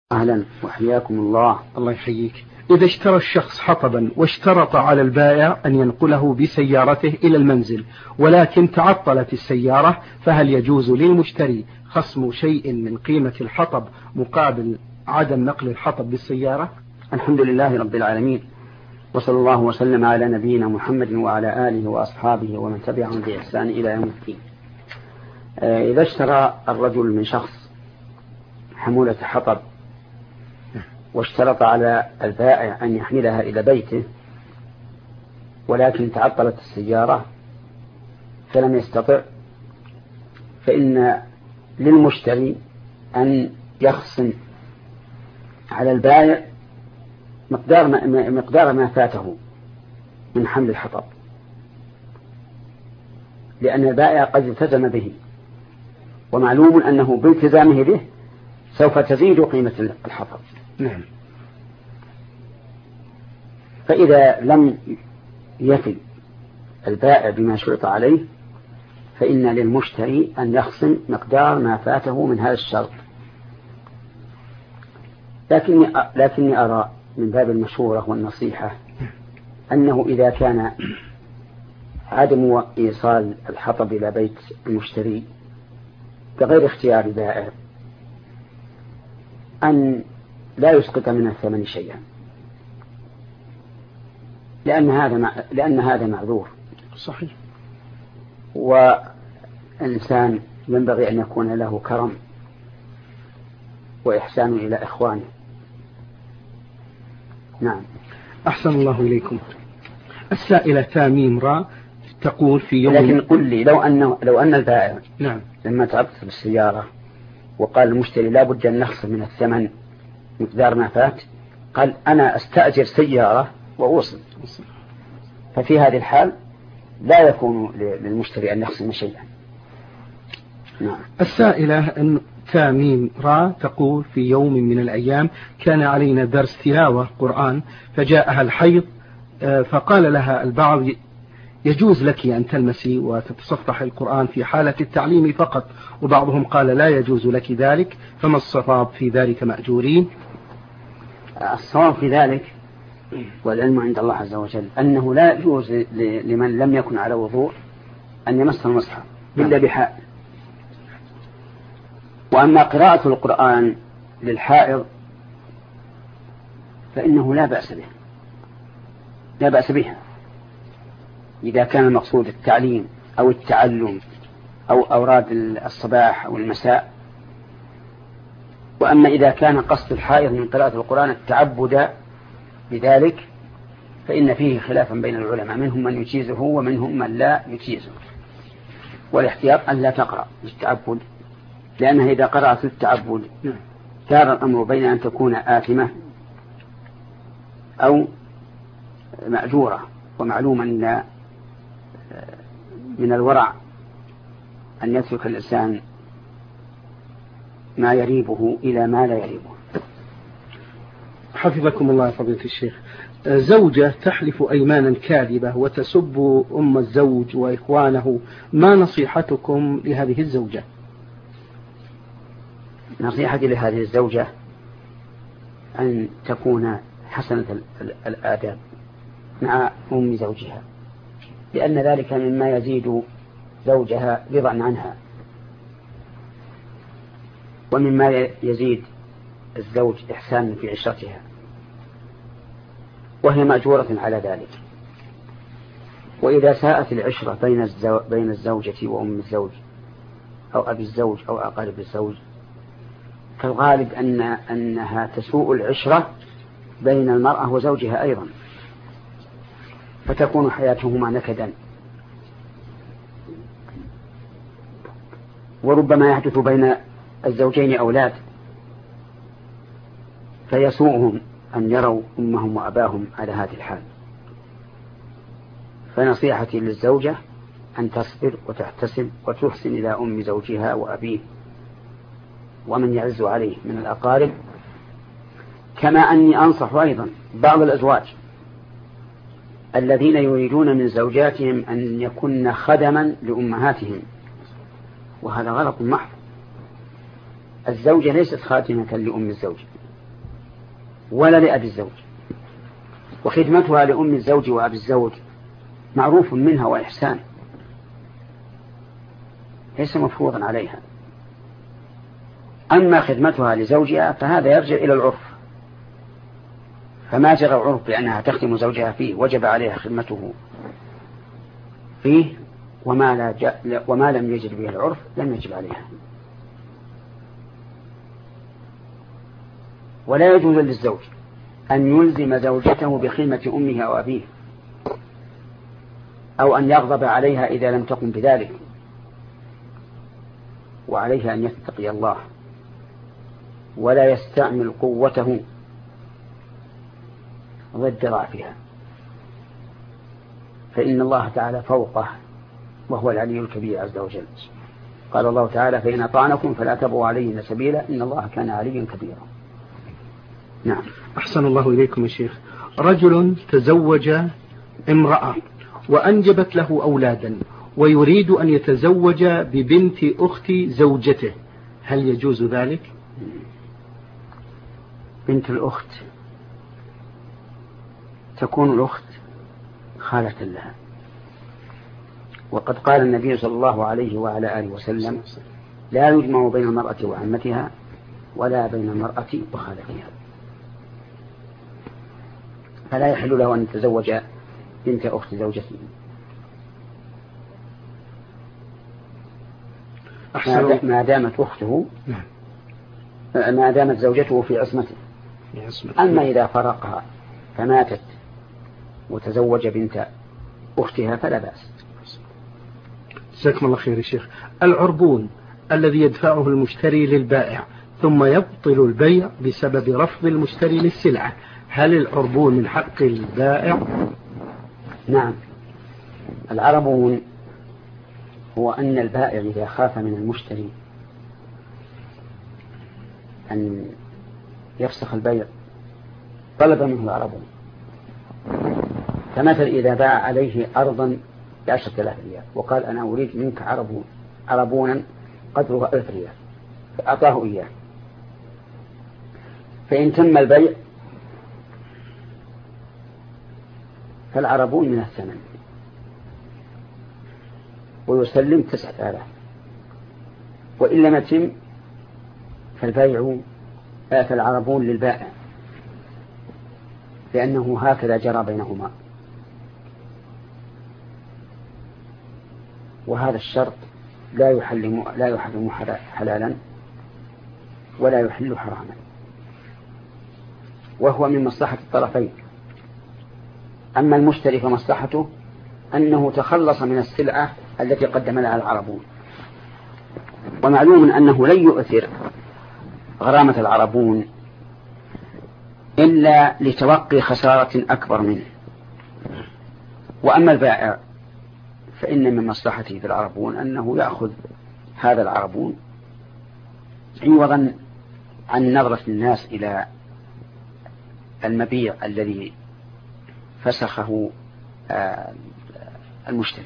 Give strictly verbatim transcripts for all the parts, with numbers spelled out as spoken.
أهلا وحياكم الله. الله يحييك. إذا اشترى الشخص حطبا واشترط على البائع أن ينقله بسيارته إلى المنزل ولكن تعطلت السيارة، فهل يجوز للمشتري خصم شيء من قيمة الحطب مقابل عدم نقل الحطب بالسيارة؟ الحمد لله رب العالمين، وصلى الله وسلم على نبينا محمد وعلى آله وأصحابه ومن تبعهم بإحسان إلى يوم الدين. إذا اشترى الرجل من شخص حمولة حطب واشترط على البائع أن يحملها إلى بيته ولكن تعطلت السيارة فلم يستطع، فإن للمشتري أن يخصم على البائع مقدار ما, مقدار ما فاته من حمل الحطب، لأن البائع قد التزم به، ومعلوم أنه بالتزامه به سوف تزيد قيمة الحطب. نعم. فإذا لم يفي البائع بما شرط عليه فإن للمشتري أن يخصم مقدار ما فاته من هذا الشرط. لكني, لكني أرى من باب المشورة والنصيحة أنه إذا كان عدم إيصال الحطب إلى بيت المشتري بغير اختيار البائع أن لا يسقط من الثمن شيئا، لأن هذا لأن هذا معذور. صحيح. والإنسان ينبغي أن يكون له كرم وإحسان إلى إخوانه. نعم. أحسن الله إليكم. السائلة تاميم را تقول في يوم، لكن قل لي لو أن لو أن البائع نعم لما تعبت بالسيارة وقال المشتري لا بد أن نخصم من الثمن مقدار ما فات، قال أنا أستأجر سيارة وأوصل، ففي هذه الحال لا يكون للمشتري أن يخصم شيئا. نعم. السائلة تاميم را تقول في يوم من الأيام كان علينا درس تلاوة قرآن فجاءها الحيض، فقال لها البعض يجوز لك أن تلمسي وتتصفح القرآن في حالة التعليم فقط، وبعضهم قال لا يجوز لك ذلك، فما الصواب في ذلك مأجورين؟ الصواب في ذلك والعلم عند الله عز وجل أنه لا يجوز لمن لم يكن على وضوء أن يمس المصحف إلا بحائل. وأما قراءة القرآن للحائض فإنه لا بأس به لا بأس بها إذا كان المقصود التعليم أو التعلم أو أوراد الصباح أو المساء. وأما إذا كان قصد الحائض من قراءة القرآن التعبد بذلك فإن فيه خلافا بين العلماء، منهم من يجيزه ومنهم من لا يجيزه، والاحتياط أن لا تقرأ للتعبد، لأنها إذا قرأت للتعبد دار الأمر بين أن تكون آثمة أو مأجورة. ومعلوم أن من الورع أن يترك الإنسان ما يريبه إلى ما لا يريبه. حفظكم الله يا فضيلة الشيخ. زوجة تحلف أيمانا كاذبة وتسب أم الزوج وإخوانه، ما نصيحتكم لهذه الزوجة؟ نصيحتي لهذه الزوجة أن تكون حسنة الآداب مع أم زوجها، لأن ذلك مما يزيد زوجها رضا عنها، ومما يزيد الزوج إحسانا في عشرتها، وهي مأجورة على ذلك. وإذا ساءت العشرة بين الزو... بين الزوجة وأم الزوج أو أبي الزوج أو أقارب الزوج، فالغالب أن أنها تسوء العشرة بين المرأة وزوجها أيضا، فتكون حياتهما نكدا، وربما يحدث بين الزوجين أولاد فيسوءهم أن يروا أمهم وأباهم على هذه الحال. فنصيحتي للزوجة أن تصبر وتحتسب وتحسن إلى أم زوجها وأبيه ومن يعز عليه من الأقارب. كما أني أنصح أيضا بعض الأزواج الذين يريدون من زوجاتهم أن يكن خدما لأمهاتهم، وهذا غلط محض. الزوجة ليست خادمة لأم الزوج، ولا لأبي الزوج. وخدمتها لأم الزوج وأبي الزوج معروف منها وإحسان، ليس مفروضا عليها. أما خدمتها لزوجها فهذا يرجع إلى العرف، فما جرى العرف بأنها تخدم زوجها فيه وجب عليها خدمته فيه، وما, لا ج... وما لم يجد به العرف لم يجب عليها. ولا يجوز للزوج أن يلزم زوجته بخدمة أمها أو أبيه، أو أن يغضب عليها إذا لم تقم بذلك، وعليها أن يتقي الله ولا يستعمل قوته ضد ضعفها، فإن الله تعالى فوقه وهو العلي الكبير عز وجل. قال الله تعالى: فإن أطعنكم فلا تبغوا عليهن سبيلا إن الله كان عليا كبيرا. نعم. أحسن الله إليكم يا شيخ. رجل تزوج امرأة وأنجبت له أولادا ويريد أن يتزوج ببنت أخت زوجته، هل يجوز ذلك؟ بنت الأخت تكون الأخت خالة لها، وقد قال النبي صلى الله عليه وعلى آله وسلم: لا يجمع بين المرأة وعمتها ولا بين المرأة وخالتها. فلا يحل له أن يتزوج بنت أخت زوجته ما دامت أخته، ما دامت زوجته في عصمته. أما إذا فرقها فماتت وتزوج بنت أختها فلا بأس. جزاكم الله خير يا شيخ. العربون الذي يدفعه المشتري للبائع ثم يبطل البيع بسبب رفض المشتري للسلعة، هل العربون من حق البائع؟ نعم. العربون هو أن البائع إذا خاف من المشتري أن يفسخ البيع طلب منه العربون. فمثل إذا باع عليه أرضا بعشرة آلاف ريال وقال: أنا أريد منك عربون عربونا قدره ألف ريال، فأعطاه إياه، فإن تم البيع فالعربون من الثمن ويسلم تسعة آلاف، وإن لم يتم فالبيع فالعربون للبائع، لأنه هكذا جرى بينهما. وهذا الشرط لا يحرم لا يحرم حلالا ولا يحل حراما، وهو من مصلحة الطرفين. أما المشتري فمصلحته أنه تخلص من السلعة التي قدم لها العربون، ومعلوم أنه لن يؤثر غرامة العربون إلا لتوقي خسارة أكبر منه. وأما البائع فإن من مصلحته في العربون أنه يأخذ هذا العربون عوضا عن نظرة الناس إلى المبيع الذي فسخه المشتري.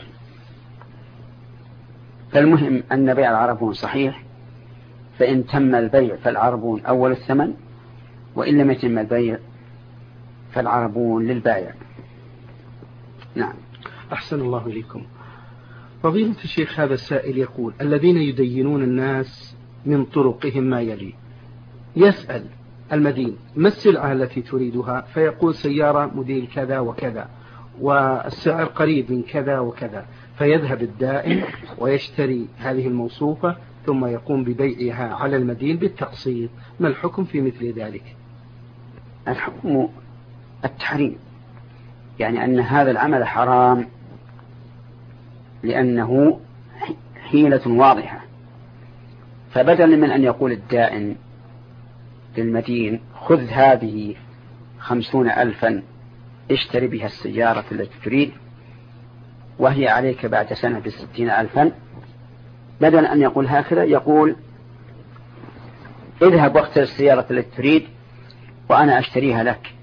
فالمهم أن بيع العربون صحيح، فإن تم البيع فالعربون أول الثمن، وإن لم يتم البيع فالعربون للبائع. نعم. أحسن الله إليكم. فضيلة الشيخ، هذا السائل يقول: الذين يدينون الناس من طرقهم ما يلي. يسأل المدين: ما السلعة التي تريدها؟ فيقول: سيارة موديل كذا وكذا والسعر قريب من كذا وكذا، فيذهب الدائن ويشتري هذه الموصوفة ثم يقوم ببيعها على المدين بالتقسيط. ما الحكم في مثل ذلك؟ الحكم التحريم، يعني أن هذا العمل حرام لأنه حيلة واضحة. فبدلا من أن يقول الدائن للمدين: خذ هذه خمسون ألفا اشتري بها السيارة التي تريد وهي عليك بعد سنة بستين ألفا، بدلا أن يقول هكذا يقول: اذهب واختر السيارة التي تريد وأنا أشتريها لك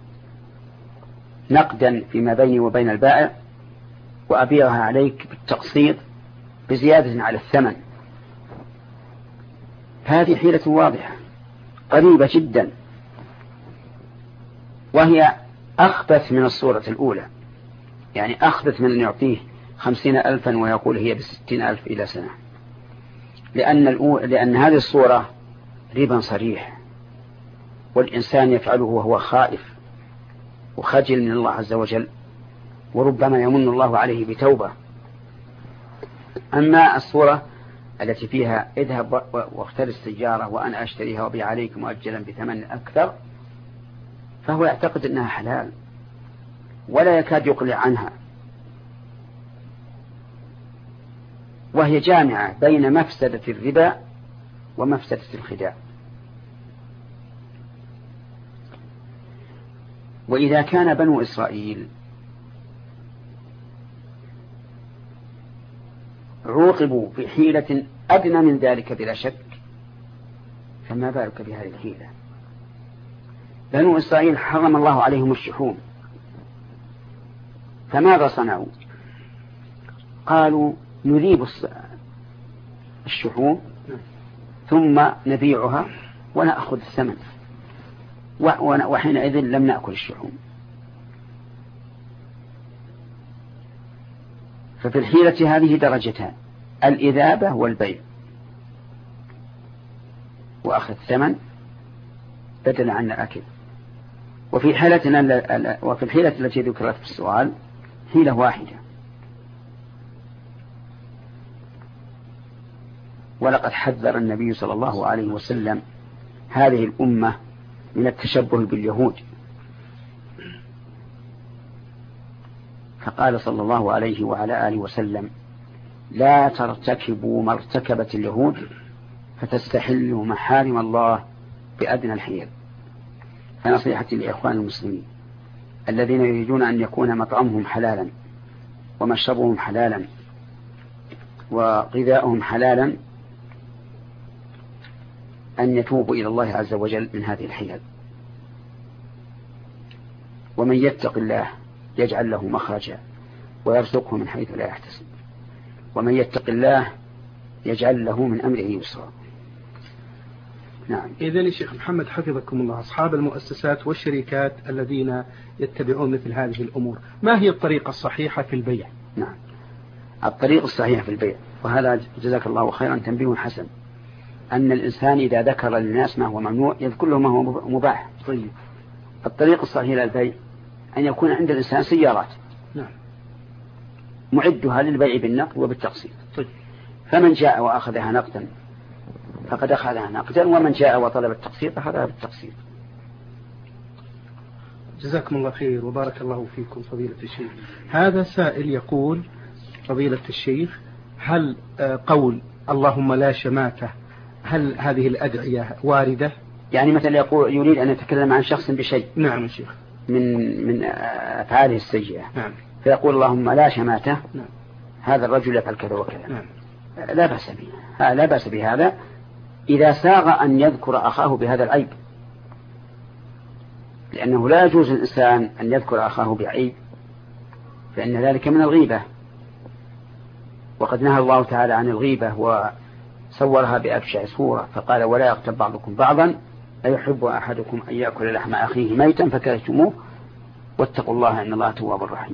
نقدا فيما بيني وبين البائع، وأبيعها عليك بالتقسيط بزيادة على الثمن. هذه حيلة واضحة قريبة جدا، وهي أخبث من الصورة الأولى، يعني أخبث من أن يعطيه خمسين ألفا ويقول هي بستين ألف إلى سنة، لأن, لأن هذه الصورة ربا صريح، والإنسان يفعله وهو خائف وخجل من الله عز وجل، وربما يمن الله عليه بتوبة. أما الصورة التي فيها اذهب واختر السيارة وأنا أشتريها وبيع عليك مؤجلا بثمن أكثر، فهو يعتقد أنها حلال ولا يكاد يقلع عنها، وهي جامعة بين مفسدة الربا ومفسدة الخداع. وإذا كان بنو إسرائيل عوقبوا في حيلة أدنى من ذلك بلا شك، فما بالك بهذه الحيلة؟ بنو إسرائيل حرم الله عليهم الشحوم، فماذا صنعوا؟ قالوا نذيب الشحوم ثم نبيعها ونأخذ الثمن، وحينئذ لم نأكل الشحوم. ففي الحيلة هذه درجتان: الإذابة والبيع، وأخذ الثمن بدلا عن الأكل. وفي حالتنا وفي الحيلة التي ذكرت في السؤال حيلة واحدة. ولقد حذر النبي صلى الله عليه وسلم هذه الأمة من التشبه باليهود، فقال صلى الله عليه وعلى آله وسلم: لا ترتكبوا ما ارتكبت اليهود فتستحلوا محارم الله بأدنى الحيل. فنصيحتي لإخوان المسلمين الذين يريدون أن يكون مطعمهم حلالا ومشربهم حلالا وغذاؤهم حلالا أن يتوبوا إلى الله عز وجل من هذه الحيل. ومن يتق الله يجعل له مخرجا ويرزقه من حيث لا يحتسب، ومن يتق الله يجعل له من أمره يسرا. نعم. إذن يا شيخ محمد حفظكم الله، أصحاب المؤسسات والشركات الذين يتبعون مثل هذه الأمور، ما هي الطريقة الصحيحة في البيع؟ نعم، الطريقة الصحيحة في البيع، وهذا جزاك الله خيرا تنبيه حسن، أن الإنسان إذا ذكر للناس ما هو ممنوع يذكر له ما هو مباح. طيب. الطريقة الصحيحة للبيع أن يكون عند الإنسان سيارات، نعم، معدها للبيع بالنقد وبالتقسيط. طيب. فمن جاء وأخذها نقدا فقد أخذها نقدا، ومن جاء وطلب التقسيط أخذها بالتقسيط. جزاكم الله خير وبارك الله فيكم فضيلة الشيخ. هذا سائل يقول: فضيلة الشيخ، هل قول اللهم لا شماتة، هل هذه الأدعية واردة؟ يعني مثلا يقول يريد أن يتكلم عن شخص بشيء. نعم يا شيخ. من من أفعاله السيئة. نعم. فيقول اللهم لا شماتة. نعم. هذا الرجل يفعل كذا وكذا. نعم. لا بأس به، لا بأس بهذا إذا ساغ أن يذكر أخاه بهذا العيب، لأنه لا يجوز الإنسان أن يذكر أخاه بعيب، فإن ذلك من الغيبة، وقد نهى الله تعالى عن الغيبة وصورها بأبشع صورة، فقال: ولا يغتب بعضكم بعضا أيحب أحدكم أن يأكل لحم أخيه ميتا فكرهتموه واتقوا الله إن الله تواب رحيم.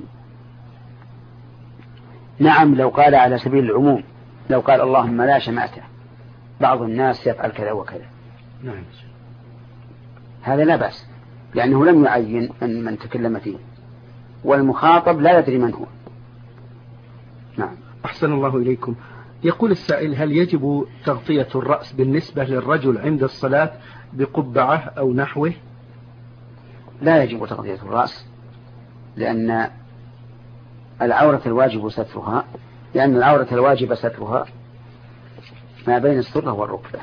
نعم، لو قال على سبيل العموم، لو قال اللهم لا شماتة، بعض الناس يفعل كذا وكذا، نعم، هذا لا بأس، لأنه لم يعين من, من تكلم فيه، والمخاطب لا يدري من هو. نعم. أحسن الله إليكم. يقول السائل: هل يجب تغطية الرأس بالنسبة للرجل عند الصلاة بقبعة أو نحوه؟ لا يجب تغطية الرأس، لأن العورة الواجب سترها، لأن العورة الواجب سترها ما بين السرة والركبة.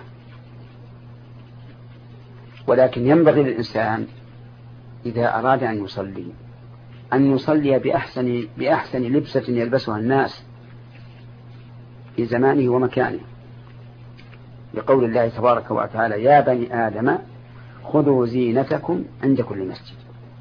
ولكن ينبغي للإنسان إذا أراد أن يصلي أن يصلي بأحسن, بأحسن لبسة يلبسها الناس في زمانه ومكانه، لقول الله تبارك وتعالى: يا بني آدم خذوا زينتكم عند كل مسجد.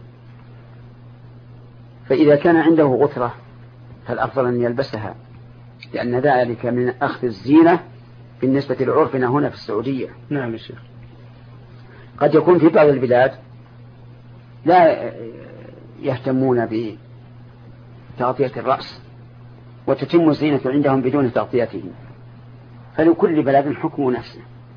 فإذا كان عنده غترة فالأفضل أن يلبسها، لأن ذلك من أخذ الزينة بالنسبة لعرفنا هنا في السعودية. نعم يا شيخ. قد يكون في بعض البلاد لا يهتمون بتغطية الرأس وتتم الزينة عندهم بدون تغطيته، فلكل بلد حكم نفسه،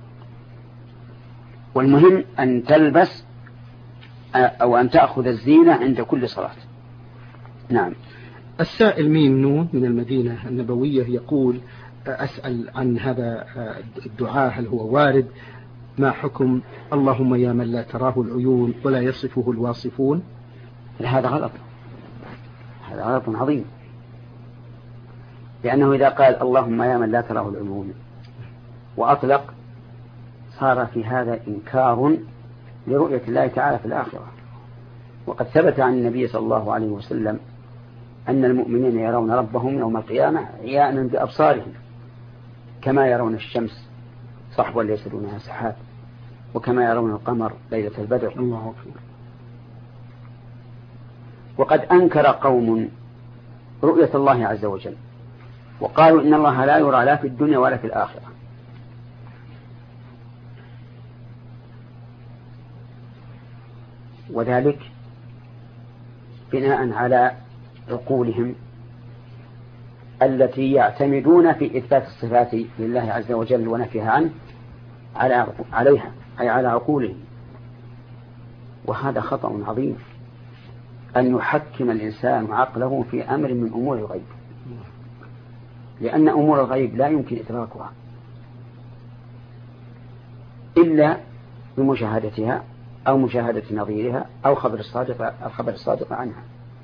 والمهم أن تلبس أو أن تأخذ الزينة عند كل صلاة. نعم. السائل ميم نون من المدينة النبوية يقول: أسأل عن هذا الدعاء، هل هو وارد؟ ما حكم اللهم يا من لا تراه العيون ولا يصفه الواصفون؟ هذا غلط، هذا غلط عظيم، لأنه إذا قال اللهم يا من لا تراه العيون وأطلق صار في هذا إنكار لرؤية الله تعالى في الآخرة. وقد ثبت عن النبي صلى الله عليه وسلم أن المؤمنين يرون ربهم يوم القيامة عيانا بأبصارهم كما يرون الشمس صحوا ليس دونها سحاب، وكما يرون القمر ليلة البدر. الله أكبر. وقد أنكر قوم رؤية الله عز وجل وقالوا إن الله لا يرى لا في الدنيا ولا في الآخرة، وذلك بناء على عقولهم التي يعتمدون في إثبات الصفات لله عز وجل ونفيها عنه على عليها، أي على عقولهم. وهذا خطأ عظيم أن يحكم الإنسان عقله في أمر من أمور الغيب، لأن أمور الغيب لا يمكن إدراكها إلا بمشاهدتها أو مشاهدة نظيرها أو خبر الصادق الخبر الصادق عنها.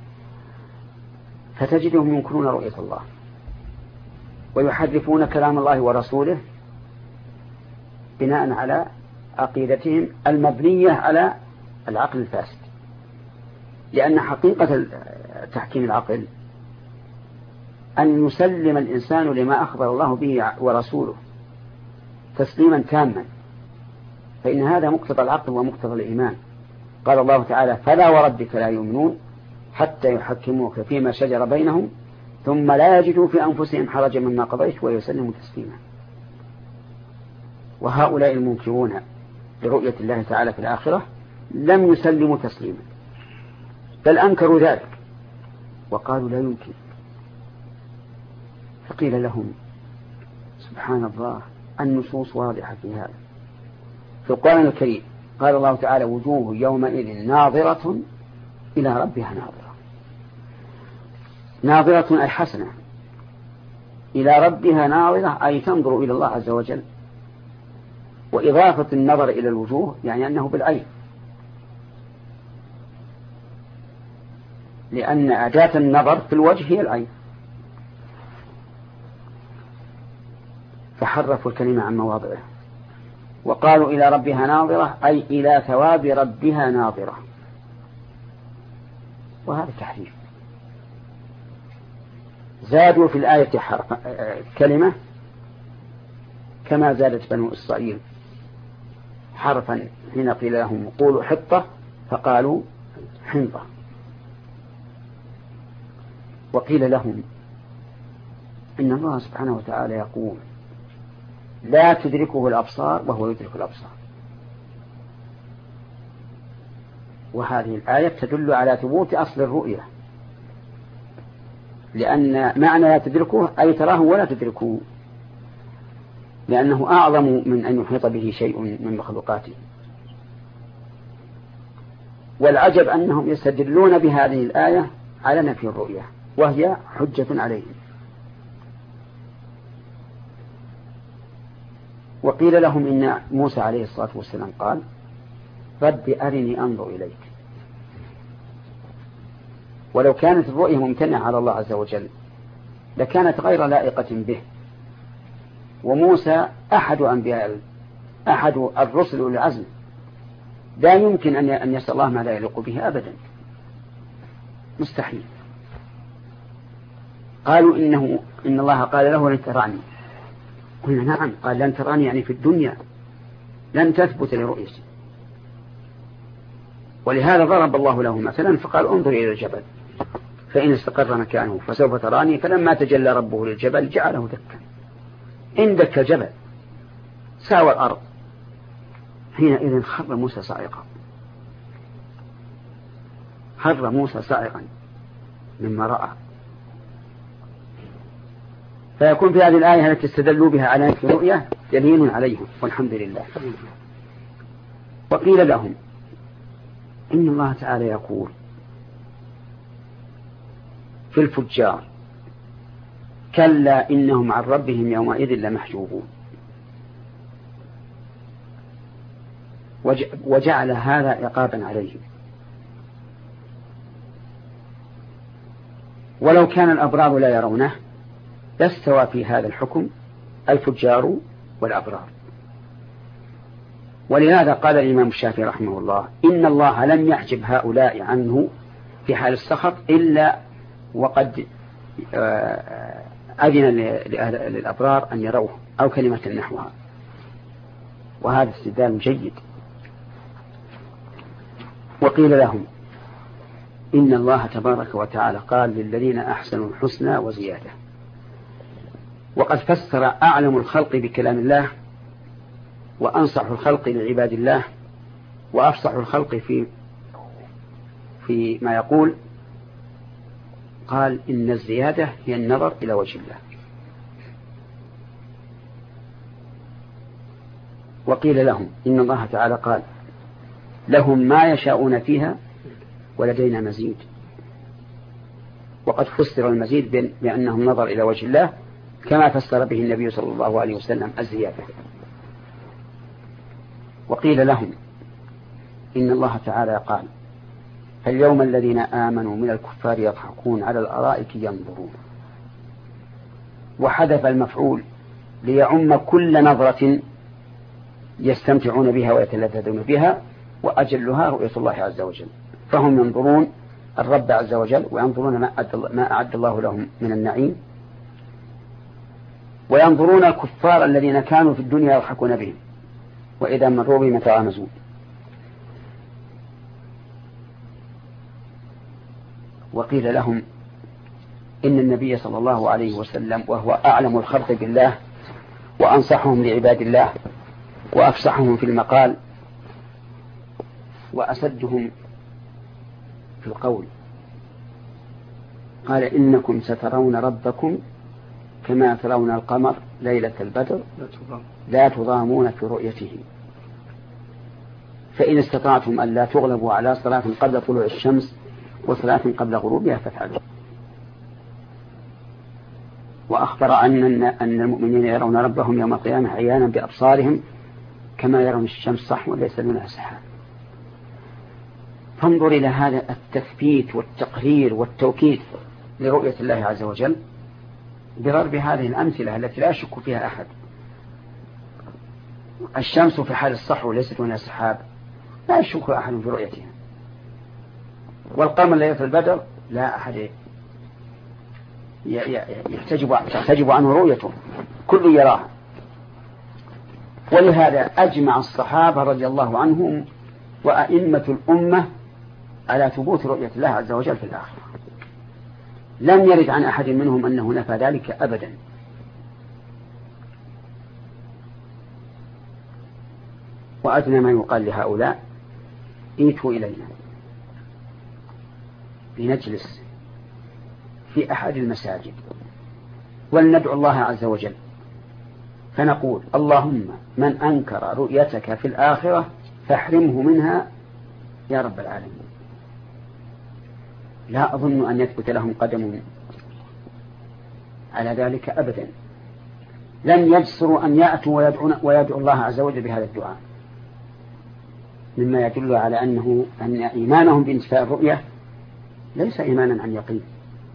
فتجدهم ينكرون رؤية الله ويحرفون كلام الله ورسوله بناء على عقيدتهم المبنية على العقل الفاسد، لأن حقيقة تحكيم العقل أن يسلم الإنسان لما أخبر الله به ورسوله تسليما تاما، فإن هذا مقتضى العقل ومقتضى الإيمان. قال الله تعالى: فلا وربك لا يؤمنون حتى يحكموك فيما شجر بينهم ثم لا يجدوا في أنفسهم حرجا مما قضيت ويسلموا تسليما. وهؤلاء المنكرون لرؤية الله تعالى في الآخرة لم يسلموا تسليما، بل أنكروا ذلك وقالوا لا يمكن. فقيل لهم: سبحان الله، النصوص واضحة في هذا. في القرآن الكريم قال الله تعالى: وجوه يومئذ ناظرة إلى ربها ناظرة. ناظرة أي حسنة، إلى ربها ناظرة أي تنظر إلى الله عز وجل. وإضافة النظر إلى الوجوه يعني أنه بالعين، لأن أداة النظر في الوجه هي العين. فحرفوا الكلمة عن مواضعه وقالوا إلى ربها ناظرة أي إلى ثواب ربها ناظرة، وهذا تحريف. زادوا في الآية حرف كلمة كما زادت بنو إسرائيل حرفا حين قيل لهم قولوا حطة فقالوا حنطة. وقيل لهم إن الله سبحانه وتعالى يقول: لا تدركه الأبصار وهو يدرك الأبصار. وهذه الآية تدل على ثبوت أصل الرؤية، لأن معنى لا تدركه أي تراه ولا تدركه، لأنه أعظم من أن يحيط به شيء من مخلوقاته. والعجب أنهم يستدلون بهذه الآية على نفي الرؤية وهي حجة عليهم. وقيل لهم إن موسى عليه الصلاة والسلام قال: رب أرني أنظر إليك. ولو كانت الرؤية ممتنعة على الله عز وجل لكانت غير لائقة به. وموسى أحد أنبياء أحد الرسل العزم، لا يمكن أن يسأل الله ما لا يليق به أبدا، مستحيل. قالوا إنه إن الله قال له: لن تراني. قلنا: نعم. قال: لن تراني يعني في الدنيا لن تثبت لرؤيتي. ولهذا ضرب الله له مثلا فقال: انظر إلى الجبل فإن استقر مكانه فسوف تراني. فلما تجلى ربه للجبل جعله دكا. إن دك الجبل ساوى الأرض، حينئذ خر موسى صاعقا. خر موسى صاعقا مما رأى. فيكون في هذه الآية التي استدلوا بها على نفي الرؤيا دليل عليهم، والحمد لله. وقيل لهم إن الله تعالى يقول في الفجار كلا إنهم عن ربهم يومئذ لمحجوبون، وجعل هذا عقابا عليهم. ولو كان الأبرار لا يرونه لاستوى في هذا الحكم الفجار والأبرار. ولهذا قال الإمام الشافعي رحمه الله إن الله لم يحجب هؤلاء عنه في حال السخط إلا وقد أذن للأبرار أن يروه أو كلمة نحوها، وهذا استدلال جيد. وقيل لهم إن الله تبارك وتعالى قال للذين أحسنوا الحسنى وزيادة، وقد فسر أعلم الخلق بكلام الله وأنصح الخلق لعباد الله وأفصح الخلق في في ما يقول، قال إن الزيادة هي النظر إلى وجه الله. وقيل لهم إن الله تعالى قال لهم ما يشاءون فيها ولدينا مزيد، وقد فسر المزيد بأنهم نظر إلى وجه الله كما فسر به النبي صلى الله عليه وسلم الزيادة. وقيل لهم إن الله تعالى قال فاليوم الذين آمنوا من الكفار يضحكون على الأرائك ينظرون، وحذف المفعول ليعم كل نظرة يستمتعون بها ويتلذذون بها، وأجلها رؤية الله عز وجل. فهم ينظرون الرب عز وجل وينظرون ما أعد الله لهم من النعيم، وينظرون الكفار الذين كانوا في الدنيا يضحكون بهم وإذا مروا بهم يتغامزون. وقيل لهم إن النبي صلى الله عليه وسلم وهو أعلم الخلق بالله وأنصحهم لعباد الله وأفصحهم في المقال وأسدهم في القول قال إنكم سترون ربكم كما ترون القمر ليلة البدر لا تضامون في رؤيته، فإن استطعتم أن لا تغلبوا على صلاة قبل طلوع الشمس وصلاة قبل غروبها فافعلوا. وأخبر أن أن المؤمنين يرون ربهم يوم القيامة عيانا بأبصارهم كما يرون الشمس صحوا وليس دونها سحاب. فانظر إلى هذا التثبيت والتقرير والتوكيد لرؤية الله عز وجل بضرب هذه الأمثلة التي لا يشك فيها أحد. الشمس في حال الصحو ليست دونها سحاب لا يشك أحد في رؤيتها، والقمر ليلة البدر لا أحد يحتجب تحتجب عنه رؤيته، كل يراها. ولهذا أجمع الصحابة رضي الله عنهم وأئمة الأمة على ثبوت رؤية الله عز وجل في الآخرة، لم يرد عن أحد منهم أنه نفى ذلك أبدا. وأدنى ما يقال لهؤلاء ائتوا إلينا لنجلس في أحد المساجد ولندعو الله عز وجل فنقول اللهم من أنكر رؤيتك في الآخرة فاحرمه منها يا رب العالمين. لا أظن أن يثبت لهم قدم على ذلك أبدا، لن يجسروا أن يأتوا ويدعوا الله عز وجل بهذا الدعاء، مما يدل على أنه أن إيمانهم بانتفاء الرؤية ليس إيمانا عن يقين.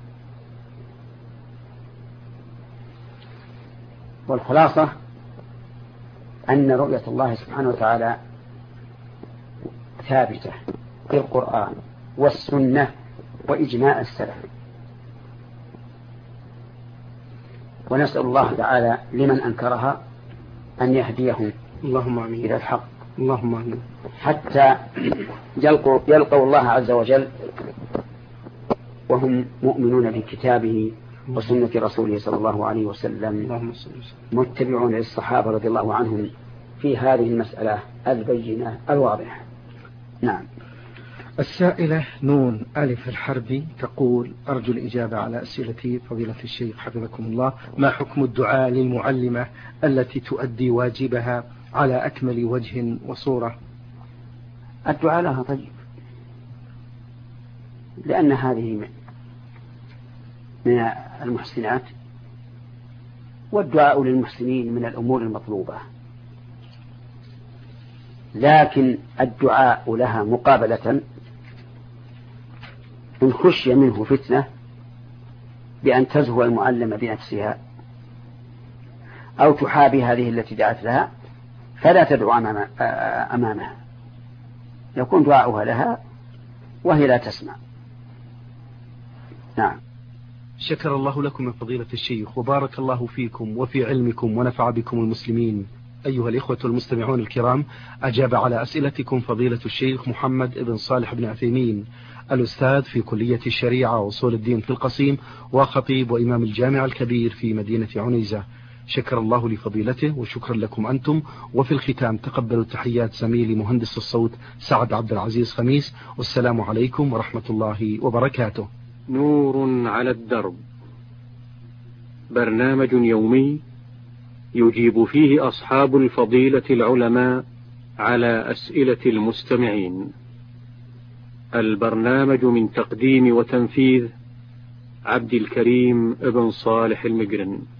والخلاصة أن رؤية الله سبحانه وتعالى ثابتة في القرآن والسنة وإجماع السلف، ونسأل الله تعالى لمن أنكرها أن يهديهم اللهم آمين إلى الحق، اللهم آمين، حتى يلقوا, يلقوا الله عز وجل وهم مؤمنون بكتابه وسنة رسوله صلى الله عليه وسلم متبعون للصحابة رضي الله عنهم في هذه المسألة البينة الواضحة. نعم. السائلة نون ألف الحربي تقول: أرجو الإجابة على أسئلتي فضيلة الشيخ حفظكم الله. ما حكم الدعاء للمعلمة التي تؤدي واجبها على أكمل وجه وصورة؟ الدعاء لها طيب، لأن هذه من المحسنات، والدعاء للمحسنين من الأمور المطلوبة، لكن الدعاء لها مقابلة إن خشي منه فتنة بأن تزهو المعلمة بنفسها أو تحابي هذه التي دعت لها فلا تدعو أمامها، يكون دعاؤها لها وهي لا تسمع. نعم. شكر الله لكم من فضيلة الشيخ وبارك الله فيكم وفي علمكم ونفع بكم المسلمين. أيها الإخوة المستمعون الكرام، أجاب على أسئلتكم فضيلة الشيخ محمد بن صالح بن عثيمين، الأستاذ في كلية الشريعة وأصول الدين في القصيم، وخطيب وإمام الجامع الكبير في مدينة عنيزة. شكر الله لفضيلته وشكرا لكم أنتم. وفي الختام تقبلوا تحيات زميلي مهندس الصوت سعد عبد العزيز خميس، والسلام عليكم ورحمة الله وبركاته. نور على الدرب، برنامج يومي يجيب فيه أصحاب الفضيلة العلماء على أسئلة المستمعين. البرنامج من تقديم وتنفيذ عبد الكريم ابن صالح المقرن.